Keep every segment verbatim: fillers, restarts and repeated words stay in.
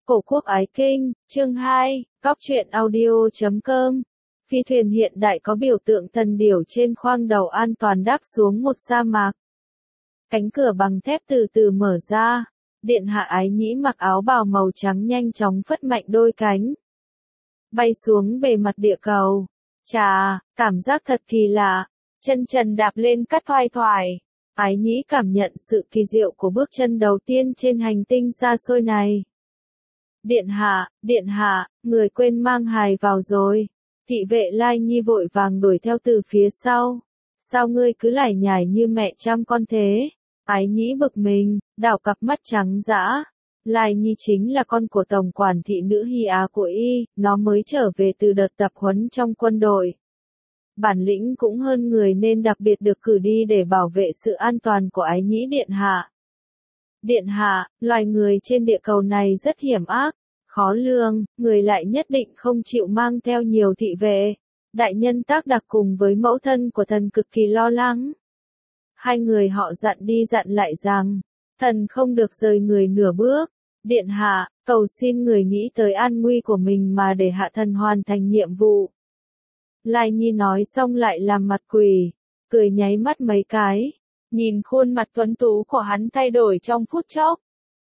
Cổ quốc ái kinh, chương hai, Cóc truyện audio chấm com. Phi thuyền hiện đại có biểu tượng thần điểu trên khoang đầu an toàn đáp xuống một sa mạc. Cánh cửa bằng thép từ từ mở ra, điện hạ Ái Nhĩ mặc áo bào màu trắng nhanh chóng phất mạnh đôi cánh. Bay xuống bề mặt địa cầu. Chà, cảm giác thật kỳ lạ. Chân trần đạp lên cát thoai thoải. Ái Nhĩ cảm nhận sự kỳ diệu của bước chân đầu tiên trên hành tinh xa xôi này. Điện hạ, điện hạ, người quên mang hài vào rồi. Thị vệ Lai Nhi vội vàng đuổi theo từ phía sau. Sao ngươi cứ lải nhải như mẹ chăm con thế? Ái Nhĩ bực mình, đảo cặp mắt trắng dã. Lai Nhi chính là con của tổng quản thị nữ Hy Á của y, nó mới trở về từ đợt tập huấn trong quân đội. Bản lĩnh cũng hơn người nên đặc biệt được cử đi để bảo vệ sự an toàn của Ái Nhĩ điện hạ. Điện hạ, loài người trên địa cầu này rất hiểm ác, khó lường, người lại nhất định không chịu mang theo nhiều thị vệ. Đại nhân Tác Đặc cùng với mẫu thân của thần cực kỳ lo lắng. Hai người họ dặn đi dặn lại rằng, thần không được rời người nửa bước. Điện hạ, cầu xin người nghĩ tới an nguy của mình mà để hạ thần hoàn thành nhiệm vụ. Lai Nhi nói xong lại làm mặt quỷ, cười nháy mắt mấy cái. Nhìn khuôn mặt tuấn tú của hắn thay đổi trong phút chốc.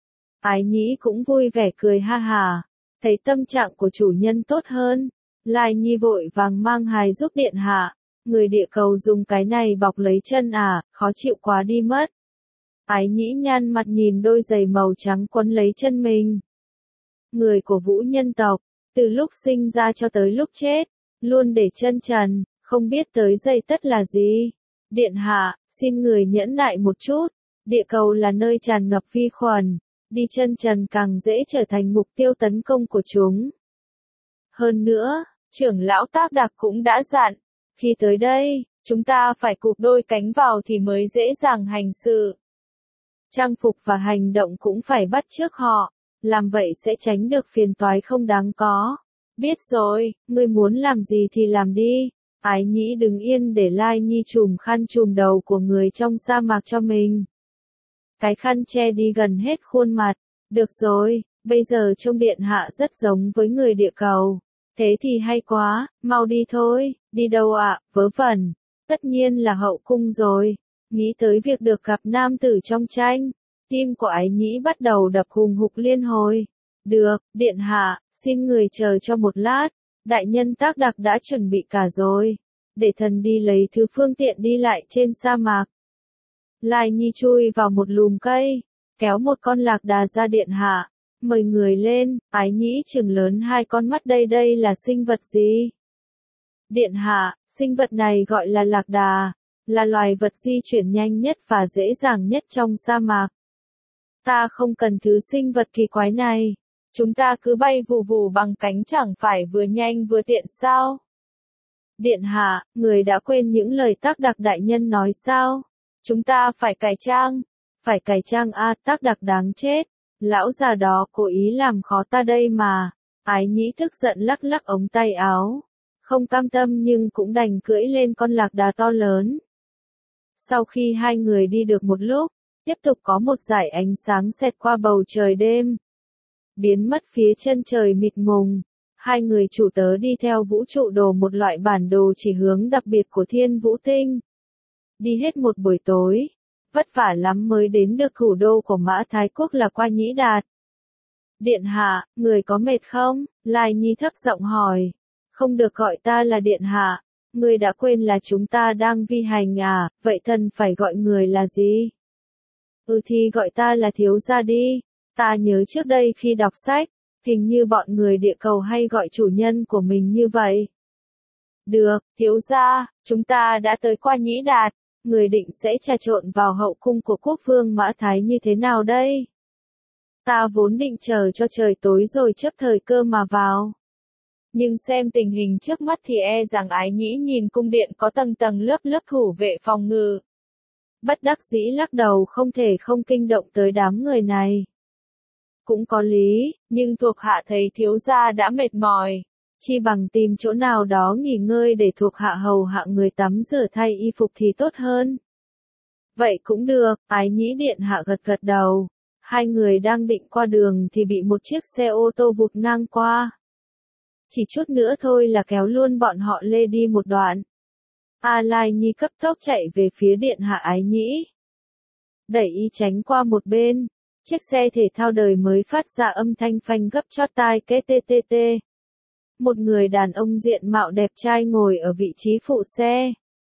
Ái Nhĩ cũng vui vẻ cười ha hà, thấy tâm trạng của chủ nhân tốt hơn. Lai Nhi vội vàng mang hài giúp điện hạ, người địa cầu dùng cái này bọc lấy chân à, khó chịu quá đi mất. Ái Nhĩ nhăn mặt nhìn đôi giày màu trắng quấn lấy chân mình. Người của vũ nhân tộc, từ lúc sinh ra cho tới lúc chết, luôn để chân trần, không biết tới giày tất là gì. Điện hạ, xin người nhẫn nại một chút, địa cầu là nơi tràn ngập vi khuẩn, đi chân trần càng dễ trở thành mục tiêu tấn công của chúng. Hơn nữa, trưởng lão Tác Đặc cũng đã dặn, khi tới đây, chúng ta phải cụp đôi cánh vào thì mới dễ dàng hành sự. Trang phục và hành động cũng phải bắt chước họ, làm vậy sẽ tránh được phiền toái không đáng có. Biết rồi, ngươi muốn làm gì thì làm đi. Ái Nhĩ đứng yên để Lai Nhi trùm khăn trùm đầu của người trong sa mạc cho mình. Cái khăn che đi gần hết khuôn mặt. Được rồi, bây giờ trông điện hạ rất giống với người địa cầu. Thế thì hay quá, mau đi thôi. Đi đâu ạ, à, vớ vẩn. Tất nhiên là hậu cung rồi. Nghĩ tới việc được gặp nam tử trong tranh, tim của Ái Nhĩ bắt đầu đập hùng hục liên hồi. Được, điện hạ, xin người chờ cho một lát. Đại nhân Tác Đặc đã chuẩn bị cả rồi, để thần đi lấy thứ phương tiện đi lại trên sa mạc. Lai Nhi chui vào một lùm cây, kéo một con lạc đà ra điện hạ, mời người lên. Ái Nhĩ trừng lớn hai con mắt, đây đây là sinh vật gì? Điện hạ, sinh vật này gọi là lạc đà, là loài vật di chuyển nhanh nhất và dễ dàng nhất trong sa mạc. Ta không cần thứ sinh vật kỳ quái này. Chúng ta cứ bay vù vù bằng cánh chẳng phải vừa nhanh vừa tiện sao? Điện hạ, người đã quên những lời Tác Đặc đại nhân nói sao? Chúng ta phải cải trang. Phải cải trang à, Tác Đặc đáng chết. Lão già đó cố ý làm khó ta đây mà. Ái Nhĩ tức giận lắc lắc ống tay áo. Không cam tâm nhưng cũng đành cưỡi lên con lạc đà to lớn. Sau khi hai người đi được một lúc, tiếp tục có một dải ánh sáng xẹt qua bầu trời đêm. Biến mất phía chân trời mịt mùng. Hai người chủ tớ đi theo vũ trụ đồ, một loại bản đồ chỉ hướng đặc biệt của Thiên Vũ Tinh. Đi hết một buổi tối, vất vả lắm mới đến được thủ đô của Mã Thái Quốc là Qua Nhĩ Đạt. Điện hạ, người có mệt không? Lai Nhi thấp giọng hỏi. Không được gọi ta là điện hạ, người đã quên là chúng ta đang vi hành à, vậy thần phải gọi người là gì? Ừ thì gọi ta là thiếu gia đi. Ta nhớ trước đây khi đọc sách, hình như bọn người địa cầu hay gọi chủ nhân của mình như vậy. Được, thiếu gia, chúng ta đã tới Qua Nhĩ Đạt, người định sẽ trà trộn vào hậu cung của quốc vương Mã Thái như thế nào đây? Ta vốn định chờ cho trời tối rồi chấp thời cơ mà vào. Nhưng xem tình hình trước mắt thì e rằng Ái Nhĩ nhìn cung điện có tầng tầng lớp lớp thủ vệ phòng ngự. Bất đắc dĩ lắc đầu, không thể không kinh động tới đám người này. Cũng có lý, nhưng thuộc hạ thấy thiếu gia đã mệt mỏi, chi bằng tìm chỗ nào đó nghỉ ngơi để thuộc hạ hầu hạ người tắm rửa thay y phục thì tốt hơn. Vậy cũng được, Ái Nhĩ điện hạ gật gật đầu. Hai người đang định qua đường thì bị một chiếc xe ô tô vụt ngang qua. Chỉ chút nữa thôi là kéo luôn bọn họ lê đi một đoạn. A Lai Nhi cấp tốc chạy về phía điện hạ Ái Nhĩ. Đẩy y tránh qua một bên. Chiếc xe thể thao đời mới phát ra âm thanh phanh gấp chót tai két tê tê tê. Một người đàn ông diện mạo đẹp trai ngồi ở vị trí phụ xe.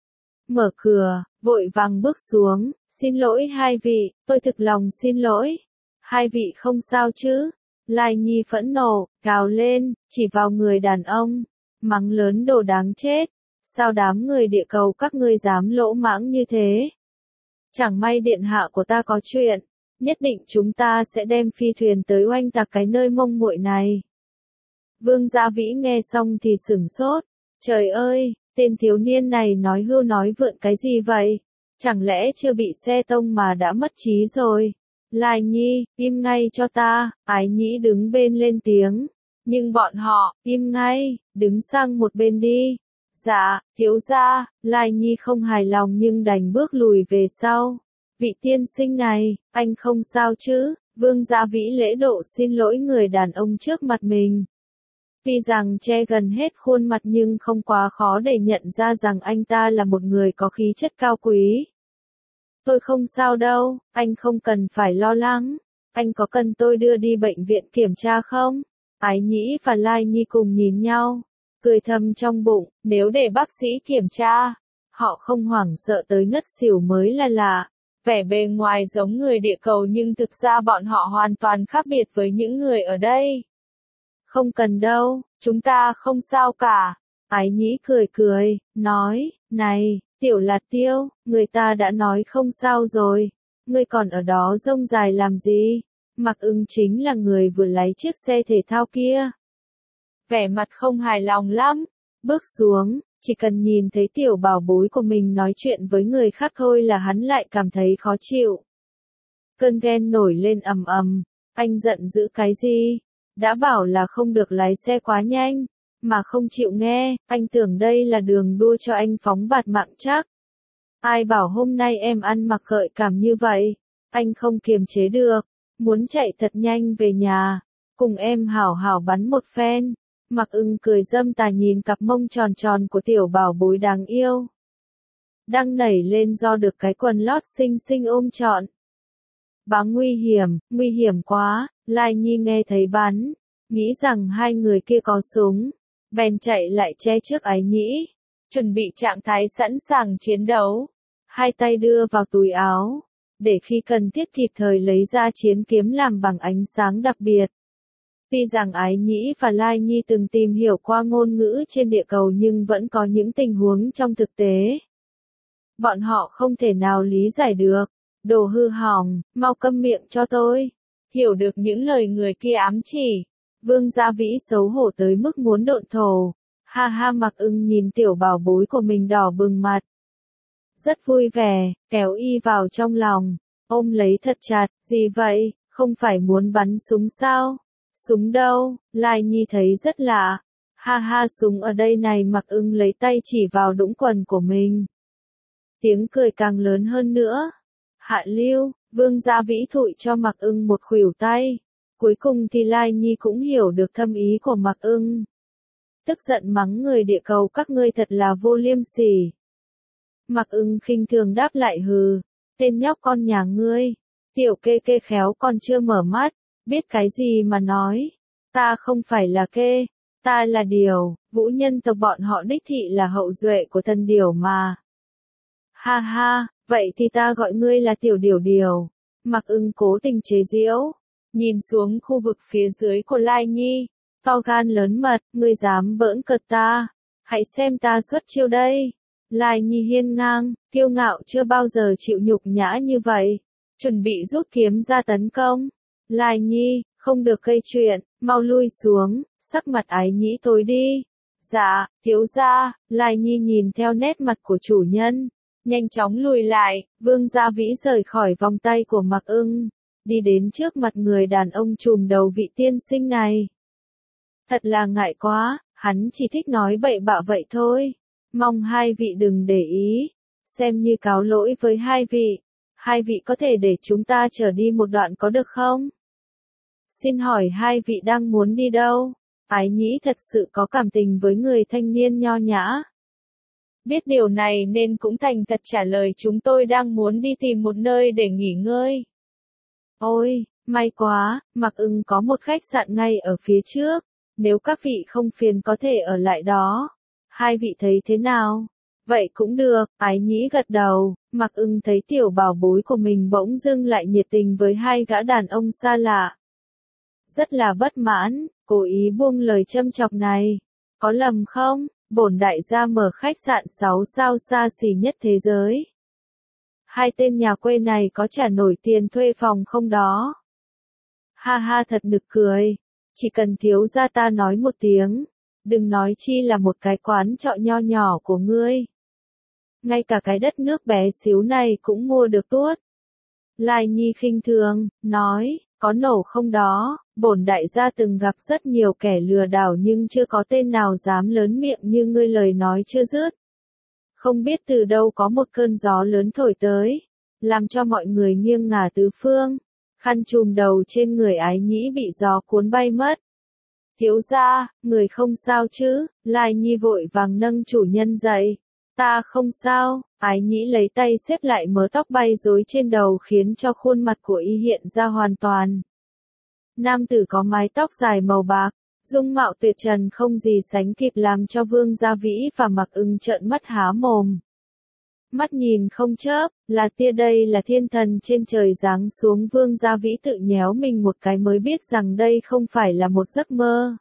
Mở cửa, vội vàng bước xuống, xin lỗi hai vị, tôi thực lòng xin lỗi. Hai vị không sao chứ? Lai Nhi phẫn nộ, gào lên, chỉ vào người đàn ông, mắng lớn đồ đáng chết. Sao đám người địa cầu các ngươi dám lỗ mãng như thế? Chẳng may điện hạ của ta có chuyện, nhất định chúng ta sẽ đem phi thuyền tới oanh tạc cái nơi mông muội này. Vương Gia Vĩ nghe xong thì sửng sốt, trời ơi, tên thiếu niên này nói hưu nói vượn cái gì vậy? Chẳng lẽ chưa bị xe tông mà đã mất trí rồi? Lai Nhi, im ngay cho ta, Ái Nhĩ đứng bên lên tiếng. Nhưng bọn họ, im ngay, đứng sang một bên đi. Dạ, thiếu gia, Lai Nhi không hài lòng nhưng đành bước lùi về sau. Vị tiên sinh này, anh không sao chứ? Vương Gia Vĩ lễ độ xin lỗi người đàn ông trước mặt mình. Tuy rằng che gần hết khuôn mặt nhưng không quá khó để nhận ra rằng anh ta là một người có khí chất cao quý. Tôi không sao đâu, anh không cần phải lo lắng. Anh có cần tôi đưa đi bệnh viện kiểm tra không? Ái Nhĩ và Lai Nhi cùng nhìn nhau, cười thầm trong bụng, nếu để bác sĩ kiểm tra, họ không hoảng sợ tới ngất xỉu mới là lạ. Vẻ bề ngoài giống người địa cầu nhưng thực ra bọn họ hoàn toàn khác biệt với những người ở đây. Không cần đâu, chúng ta không sao cả. Ái Nhĩ cười cười, nói, này, Tiểu Lạt Tiêu, người ta đã nói không sao rồi, ngươi còn ở đó rông dài làm gì? Mạc Ưng chính là người vừa lái chiếc xe thể thao kia. Vẻ mặt không hài lòng lắm, bước xuống, chỉ cần nhìn thấy tiểu bảo bối của mình nói chuyện với người khác thôi là hắn lại cảm thấy khó chịu. Cơn ghen nổi lên ầm ầm, anh giận dữ cái gì? Đã bảo là không được lái xe quá nhanh, mà không chịu nghe, anh tưởng đây là đường đua cho anh phóng bạt mạng chắc. Ai bảo hôm nay em ăn mặc gợi cảm như vậy, anh không kiềm chế được, muốn chạy thật nhanh về nhà, cùng em hảo hảo bắn một phen. Mạc Ưng cười dâm tà nhìn cặp mông tròn tròn của tiểu bảo bối đáng yêu. Đang nảy lên do được cái quần lót xinh xinh ôm trọn. Bá nguy hiểm, nguy hiểm quá, Lai Nhi nghe thấy bắn, nghĩ rằng hai người kia có súng, bèn chạy lại che trước Ái Nhĩ, chuẩn bị trạng thái sẵn sàng chiến đấu. Hai tay đưa vào túi áo, để khi cần thiết kịp thời lấy ra chiến kiếm làm bằng ánh sáng đặc biệt. Tuy rằng Ái Nhĩ và Lai Nhi từng tìm hiểu qua ngôn ngữ trên địa cầu nhưng vẫn có những tình huống trong thực tế bọn họ không thể nào lý giải được. Đồ hư hỏng, mau câm miệng cho tôi. Hiểu được những lời người kia ám chỉ, Vương Gia Vĩ xấu hổ tới mức muốn độn thổ. Ha ha, Mạc Ưng nhìn tiểu bảo bối của mình đỏ bừng mặt, rất vui vẻ, kéo y vào trong lòng, ôm lấy thật chặt. Gì vậy, không phải muốn bắn súng sao? Súng đâu? Lai Nhi thấy rất lạ. Ha ha, súng ở đây này. Mạc Ưng lấy tay chỉ vào đũng quần của mình. Tiếng cười càng lớn hơn nữa. Hạ lưu, Vương Gia Vĩ thụi cho Mạc Ưng một khuỷu tay. Cuối cùng thì Lai Nhi cũng hiểu được thâm ý của Mạc Ưng. Tức giận mắng người địa cầu các ngươi thật là vô liêm sỉ. Mạc Ưng khinh thường đáp lại, hừ, tên nhóc con nhà ngươi, tiểu kê kê khéo còn chưa mở mắt, biết cái gì mà nói. Ta không phải là kê, ta là điểu, vũ nhân tộc bọn họ đích thị là hậu duệ của thần điểu mà. Ha ha, vậy thì ta gọi ngươi là tiểu điểu điểu. Mạc Ưng cố tình chế giễu, nhìn xuống khu vực phía dưới của Lai Nhi, to gan lớn mật, ngươi dám bỡn cợt ta, hãy xem ta xuất chiêu đây. Lai Nhi hiên ngang, kiêu ngạo chưa bao giờ chịu nhục nhã như vậy, chuẩn bị rút kiếm ra tấn công. Lai Nhi, không được gây chuyện, mau lui xuống. Sắc mặt Ái Nhĩ tối đi. Dạ, thiếu gia. Lai Nhi nhìn theo nét mặt của chủ nhân, nhanh chóng lùi lại. Vương Gia Vĩ rời khỏi vòng tay của Mạc Ưng, đi đến trước mặt người đàn ông trùm đầu vị tiên sinh này. Thật là ngại quá, hắn chỉ thích nói bậy bạ vậy thôi. Mong hai vị đừng để ý, xem như cáo lỗi với hai vị. Hai vị có thể để chúng ta trở đi một đoạn có được không? Xin hỏi hai vị đang muốn đi đâu? Ái Nhĩ thật sự có cảm tình với người thanh niên nho nhã. Biết điều này nên cũng thành thật trả lời chúng tôi đang muốn đi tìm một nơi để nghỉ ngơi. Ôi, may quá, Mạc Ưng có một khách sạn ngay ở phía trước, nếu các vị không phiền có thể ở lại đó. Hai vị thấy thế nào? Vậy cũng được, Ái Nhĩ gật đầu, Mạc Ưng thấy tiểu bảo bối của mình bỗng dưng lại nhiệt tình với hai gã đàn ông xa lạ. Rất là bất mãn, cố ý buông lời châm chọc này. Có lầm không? Bổn đại gia mở khách sạn sáu sao xa xỉ nhất thế giới. Hai tên nhà quê này có trả nổi tiền thuê phòng không đó? Ha ha thật nực cười. Chỉ cần thiếu gia ta nói một tiếng, đừng nói chi là một cái quán trọ nho nhỏ của ngươi. Ngay cả cái đất nước bé xíu này cũng mua được tuốt. Lai Nhi khinh thường, nói, có nổ không đó, bổn đại gia từng gặp rất nhiều kẻ lừa đảo nhưng chưa có tên nào dám lớn miệng như ngươi lời nói chưa dứt. Không biết từ đâu có một cơn gió lớn thổi tới, làm cho mọi người nghiêng ngả tứ phương, khăn trùm đầu trên người Ái Nhĩ bị gió cuốn bay mất. Thiếu gia, người không sao chứ? Lai Nhi vội vàng nâng chủ nhân dậy. Ta không sao, Ái Nhĩ lấy tay xếp lại mớ tóc bay rối trên đầu khiến cho khuôn mặt của y hiện ra hoàn toàn. Nam tử có mái tóc dài màu bạc, dung mạo tuyệt trần không gì sánh kịp làm cho Vương Gia Vĩ và Mạc Ưng trợn mắt há mồm. Mắt nhìn không chớp, là tia đây là thiên thần trên trời giáng xuống. Vương Gia Vĩ tự nhéo mình một cái mới biết rằng đây không phải là một giấc mơ.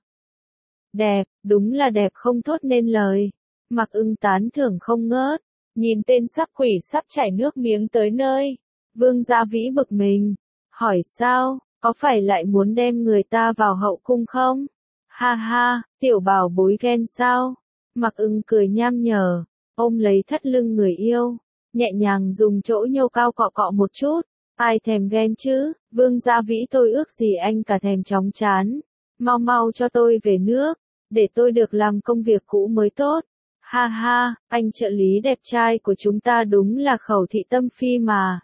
Đẹp, đúng là đẹp không thốt nên lời. Mạc Ưng tán thưởng không ngớt, nhìn tên sắp quỷ sắp chảy nước miếng tới nơi. Vương Gia Vĩ bực mình, hỏi sao, có phải lại muốn đem người ta vào hậu cung không? Ha ha, tiểu bảo bối ghen sao? Mạc Ưng cười nham nhở, ôm lấy thắt lưng người yêu, nhẹ nhàng dùng chỗ nhô cao cọ cọ một chút. Ai thèm ghen chứ, Vương Gia Vĩ tôi ước gì anh cả thèm chóng chán. Mau mau cho tôi về nước, để tôi được làm công việc cũ mới tốt. Ha ha, anh trợ lý đẹp trai của chúng ta đúng là Khẩu Thị Tâm Phi mà.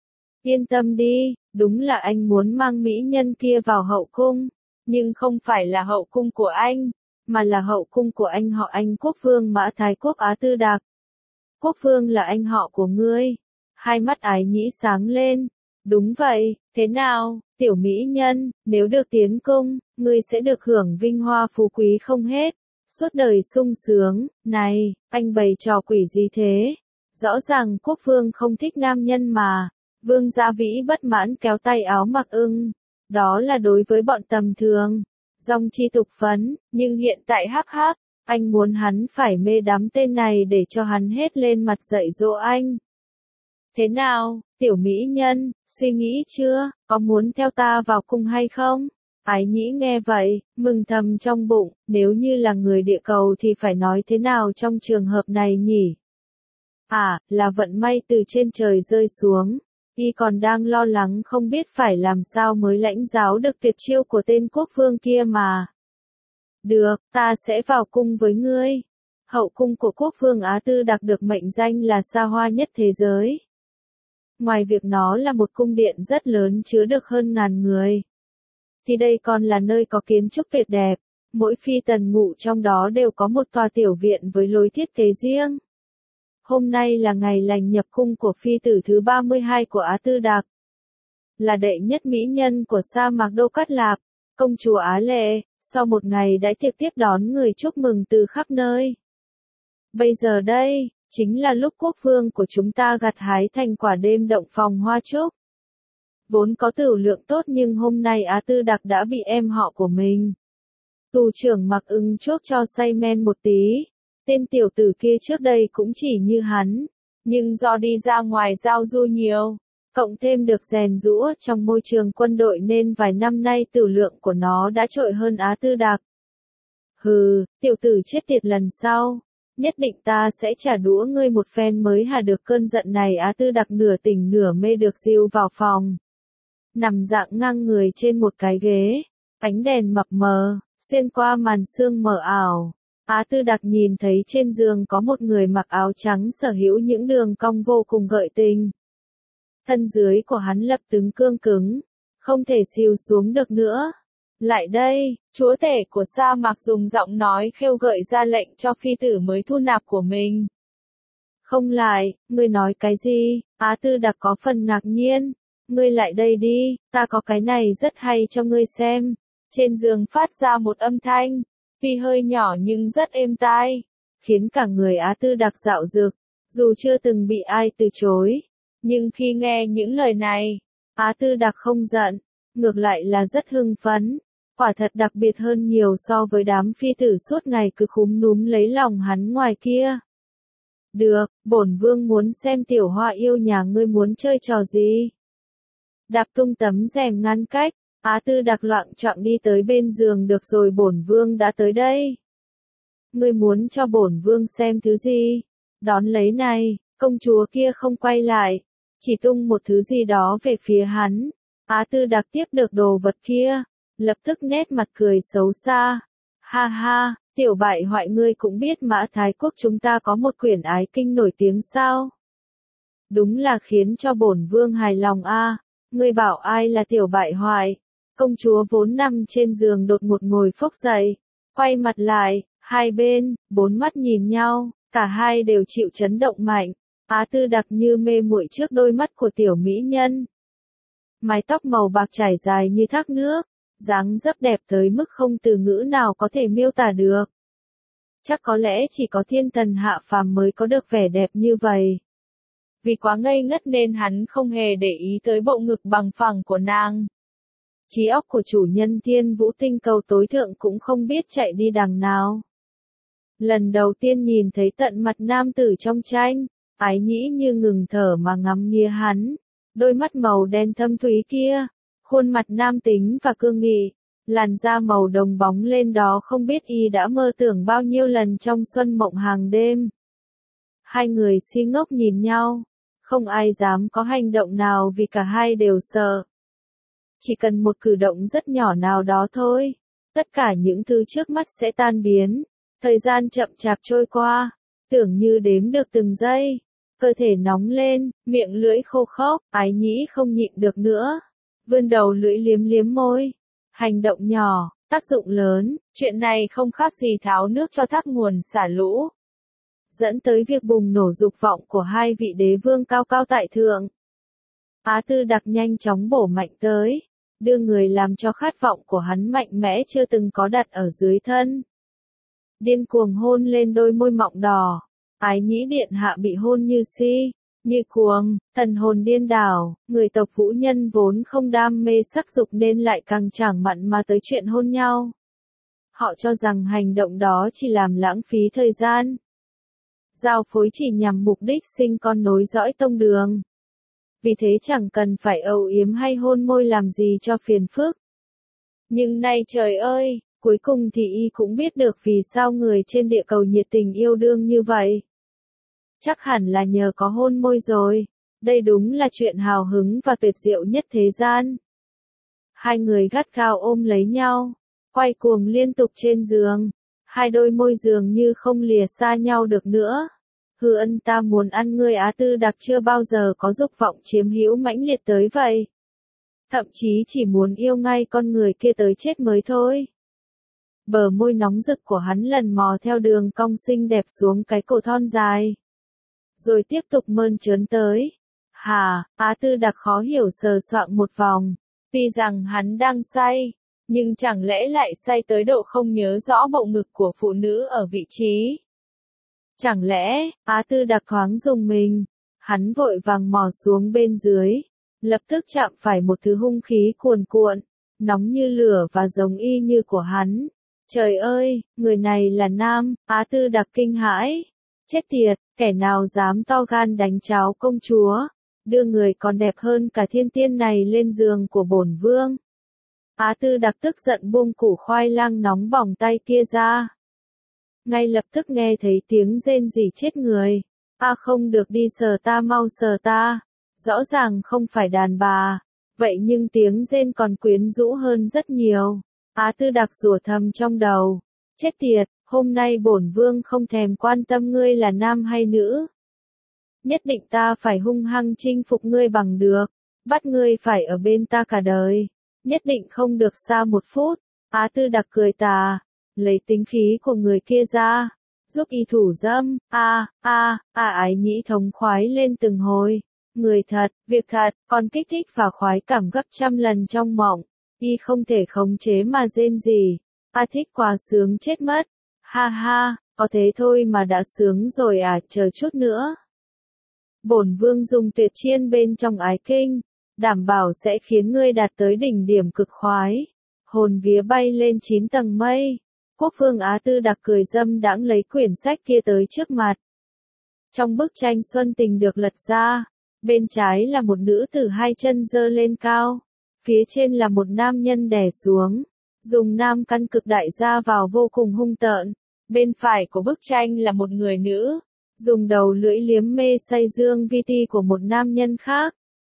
Yên tâm đi, đúng là anh muốn mang mỹ nhân kia vào hậu cung, nhưng không phải là hậu cung của anh, mà là hậu cung của anh họ Anh Quốc Vương Mã Thái Quốc Á Tư Đạc. Quốc Vương là anh họ của ngươi. Hai mắt Ái Nhĩ sáng lên. Đúng vậy, thế nào, tiểu mỹ nhân, nếu được tiến cung, ngươi sẽ được hưởng vinh hoa phú quý không hết, suốt đời sung sướng. Này, anh bày trò quỷ gì thế? Rõ ràng Quốc Vương không thích nam nhân mà. Vương Gia Vĩ bất mãn kéo tay áo Mạc Ưng. Đó là đối với bọn tầm thường. Dòng chi tục phấn, nhưng hiện tại hắc hắc, anh muốn hắn phải mê đắm tên này để cho hắn hết lên mặt dạy dỗ anh. Thế nào, tiểu mỹ nhân, suy nghĩ chưa, có muốn theo ta vào cung hay không? Ái Nhĩ nghe vậy, mừng thầm trong bụng, nếu như là người địa cầu thì phải nói thế nào trong trường hợp này nhỉ? À, là vận may từ trên trời rơi xuống. Y còn đang lo lắng không biết phải làm sao mới lãnh giáo được tuyệt chiêu của tên quốc vương kia mà. Được, ta sẽ vào cung với ngươi. Hậu cung của quốc vương Á Tư Đạc được mệnh danh là xa hoa nhất thế giới. Ngoài việc nó là một cung điện rất lớn chứa được hơn ngàn người, thì đây còn là nơi có kiến trúc tuyệt đẹp. Mỗi phi tần ngụ trong đó đều có một tòa tiểu viện với lối thiết kế riêng. Hôm nay là ngày lành nhập cung của phi tử thứ ba mươi hai của Á Tư Đạc. Là đệ nhất mỹ nhân của sa mạc Đô Cát Lạp, công chúa Á Lệ, sau một ngày đã tiệc tiếp đón người chúc mừng từ khắp nơi. Bây giờ đây, chính là lúc quốc vương của chúng ta gặt hái thành quả đêm động phòng hoa trúc. Vốn có tửu lượng tốt nhưng hôm nay Á Tư Đạc đã bị em họ của mình, tù trưởng Mạc Ưng chuốc cho say men một tí. Tên tiểu tử kia trước đây cũng chỉ như hắn, nhưng do đi ra ngoài giao du nhiều, cộng thêm được rèn giũa trong môi trường quân đội nên vài năm nay tửu lượng của nó đã trội hơn Á Tư Đạc. Hừ, tiểu tử chết tiệt lần sau, nhất định ta sẽ trả đũa ngươi một phen mới hạ được cơn giận này. Á Tư Đạc nửa tỉnh nửa mê được dìu vào phòng, nằm dạng ngang người trên một cái ghế, ánh đèn mập mờ, xuyên qua màn sương mờ ảo. Á Tư Đạc nhìn thấy trên giường có một người mặc áo trắng sở hữu những đường cong vô cùng gợi tình. Thân dưới của hắn lập tức cương cứng, không thể xìu xuống được nữa. Lại đây, chúa tể của sa mạc dùng giọng nói khêu gợi ra lệnh cho phi tử mới thu nạp của mình. Không lại, ngươi nói cái gì? Á Tư Đặc có phần ngạc nhiên. Ngươi lại đây đi, ta có cái này rất hay cho ngươi xem. Trên giường phát ra một âm thanh, tuy hơi nhỏ nhưng rất êm tai, khiến cả người Á Tư Đặc dạo dực, dù chưa từng bị ai từ chối. Nhưng khi nghe những lời này, Á Tư Đặc không giận, ngược lại là rất hưng phấn, quả thật đặc biệt hơn nhiều so với đám phi tử suốt ngày cứ khúm núm lấy lòng hắn ngoài kia. Được, bổn vương muốn xem tiểu hoa yêu nhà ngươi muốn chơi trò gì. Đạp tung tấm rèm ngăn cách, Á Tư Đặc loạng choạng đi tới bên giường. Được rồi, bổn vương đã tới đây. Ngươi muốn cho bổn vương xem thứ gì? Đón lấy này, công chúa kia không quay lại, chỉ tung một thứ gì đó về phía hắn. Á Tư Đặc tiếp được đồ vật kia, lập tức nét mặt cười xấu xa. Ha ha, tiểu bại hoại, ngươi cũng biết Mã Thái Quốc chúng ta có một quyển ái kinh nổi tiếng sao? Đúng là khiến cho bổn vương hài lòng a. À. Ngươi bảo ai là tiểu bại hoại? Công chúa vốn nằm trên giường đột ngột ngồi phốc dậy, quay mặt lại, hai bên, bốn mắt nhìn nhau, cả hai đều chịu chấn động mạnh. Á Tư Đặc như mê muội trước đôi mắt của tiểu mỹ nhân. Mái tóc màu bạc trải dài như thác nước, dáng dấp đẹp tới mức không từ ngữ nào có thể miêu tả được. Chắc có lẽ chỉ có thiên thần hạ phàm mới có được vẻ đẹp như vậy. Vì quá ngây ngất nên hắn không hề để ý tới bộ ngực bằng phẳng của nàng. Trí óc của chủ nhân Thiên Vũ Tinh Cầu tối thượng cũng không biết chạy đi đằng nào. Lần đầu tiên nhìn thấy tận mặt nam tử trong tranh, ái nhĩ như ngừng thở mà ngắm nghía hắn, đôi mắt màu đen thâm thúy kia, khuôn mặt nam tính và cương nghị, làn da màu đồng bóng lên đó không biết y đã mơ tưởng bao nhiêu lần trong xuân mộng hàng đêm. Hai người si ngốc nhìn nhau, không ai dám có hành động nào vì cả hai đều sợ. Chỉ cần một cử động rất nhỏ nào đó thôi, tất cả những thứ trước mắt sẽ tan biến. Thời gian chậm chạp trôi qua, tưởng như đếm được từng giây, cơ thể nóng lên, miệng lưỡi khô khốc, ái nhĩ không nhịn được nữa, vươn đầu lưỡi liếm liếm môi. Hành động nhỏ, tác dụng lớn, chuyện này không khác gì tháo nước cho thác nguồn xả lũ, dẫn tới việc bùng nổ dục vọng của hai vị đế vương cao cao tại thượng. Á Tư Đặc nhanh chóng bổ mạnh tới, đưa người làm cho khát vọng của hắn mạnh mẽ chưa từng có đặt ở dưới thân. Điên cuồng hôn lên đôi môi mọng đỏ, ái nhĩ điện hạ bị hôn như si, như cuồng, thần hồn điên đảo, người tộc vũ nhân vốn không đam mê sắc dục nên lại càng chẳng mặn mà tới chuyện hôn nhau. Họ cho rằng hành động đó chỉ làm lãng phí thời gian. Giao phối chỉ nhằm mục đích sinh con nối dõi tông đường. Vì thế chẳng cần phải âu yếm hay hôn môi làm gì cho phiền phức. Nhưng nay trời ơi, cuối cùng thì y cũng biết được vì sao người trên địa cầu nhiệt tình yêu đương như vậy. Chắc hẳn là nhờ có hôn môi rồi. Đây đúng là chuyện hào hứng và tuyệt diệu nhất thế gian. Hai người gắt gao ôm lấy nhau, quay cuồng liên tục trên giường. Hai đôi môi dường như không lìa xa nhau được nữa. Hư ân, ta muốn ăn ngươi. Á Tư Đặc chưa bao giờ có dục vọng chiếm hữu mãnh liệt tới vậy. Thậm chí chỉ muốn yêu ngay con người kia tới chết mới thôi. Bờ môi nóng rực của hắn lần mò theo đường cong xinh đẹp xuống cái cổ thon dài. Rồi tiếp tục mơn trớn tới. Hà, Á Tư Đặc khó hiểu sờ soạng một vòng. Tuy rằng hắn đang say, nhưng chẳng lẽ lại say tới độ không nhớ rõ bộ ngực của phụ nữ ở vị trí. Chẳng lẽ, Á Tư Đặc thoáng rùng mình, hắn vội vàng mò xuống bên dưới, lập tức chạm phải một thứ hung khí cuồn cuộn, nóng như lửa và giống y như của hắn. Trời ơi, người này là nam. Á Tư Đặc kinh hãi. Chết tiệt, kẻ nào dám to gan đánh cháo công chúa, đưa người còn đẹp hơn cả thiên tiên này lên giường của bổn vương. Á Tư Đặc tức giận buông củ khoai lang nóng bỏng tay kia ra. Ngay lập tức nghe thấy tiếng rên rỉ chết người. A không được đi, sờ ta, mau sờ ta. Rõ ràng không phải đàn bà, vậy nhưng tiếng rên còn quyến rũ hơn rất nhiều. Á Tư Đặc rủa thầm trong đầu. Chết tiệt, hôm nay bổn vương không thèm quan tâm ngươi là nam hay nữ. nhất định ta phải hung hăng chinh phục ngươi bằng được, bắt ngươi phải ở bên ta cả đời, nhất định không được xa một phút. Á Tư Đặc cười tà, lấy tính khí của người kia ra, giúp y thủ dâm, a a a Ái Nhĩ thống khoái lên từng hồi, người thật, việc thật, còn kích thích và khoái cảm gấp trăm lần trong mộng, y không thể khống chế mà rên rỉ, a thích quá sướng chết mất, ha ha, có thế thôi mà đã sướng rồi à, chờ chút nữa. Bổn vương dùng tuyệt chiên bên trong ái kinh, đảm bảo sẽ khiến ngươi đạt tới đỉnh điểm cực khoái, hồn vía bay lên chín tầng mây. Quốc vương Á Tư Đặc cười dâm đãng lấy quyển sách kia tới trước mặt. Trong bức tranh xuân tình được lật ra, bên trái là một nữ tử hai chân giơ lên cao, phía trên là một nam nhân đè xuống, dùng nam căn cực đại ra vào vô cùng hung tợn. Bên phải của bức tranh là một người nữ, dùng đầu lưỡi liếm mê say dương vi ti của một nam nhân khác.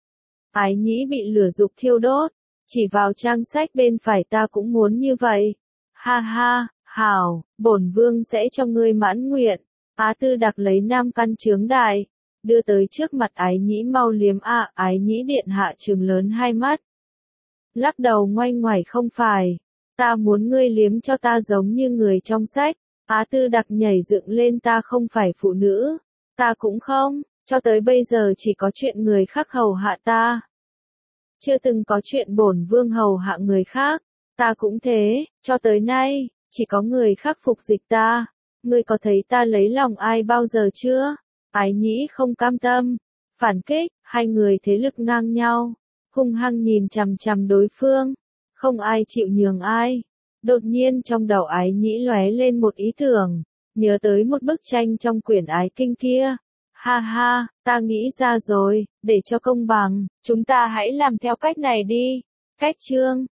Ái Nhĩ bị lửa dục thiêu đốt, chỉ vào trang sách bên phải ta cũng muốn như vậy. Ha ha, hảo, bổn vương sẽ cho ngươi mãn nguyện. Á Tư Đặc lấy nam căn chướng đại, đưa tới trước mặt Ái Nhĩ mau liếm ạ, à, Ái Nhĩ điện hạ trừng lớn hai mắt. Lắc đầu ngoay ngoải không phải, ta muốn ngươi liếm cho ta giống như người trong sách. Á Tư Đặc nhảy dựng lên, ta không phải phụ nữ, ta cũng không, cho tới bây giờ chỉ có chuyện người khác hầu hạ ta. Chưa từng có chuyện bổn vương hầu hạ người khác, ta cũng thế, cho tới nay, chỉ có người khác phục dịch ta. Ngươi có thấy ta lấy lòng ai bao giờ chưa? Ái Nhĩ không cam tâm, phản kích, hai người thế lực ngang nhau, hung hăng nhìn chằm chằm đối phương, không ai chịu nhường ai. Đột nhiên trong đầu Ái Nhĩ lóe lên một ý tưởng, nhớ tới một bức tranh trong quyển ái kinh kia. Ha ha, ta nghĩ ra rồi, để cho công bằng, chúng ta hãy làm theo cách này đi. Cách chương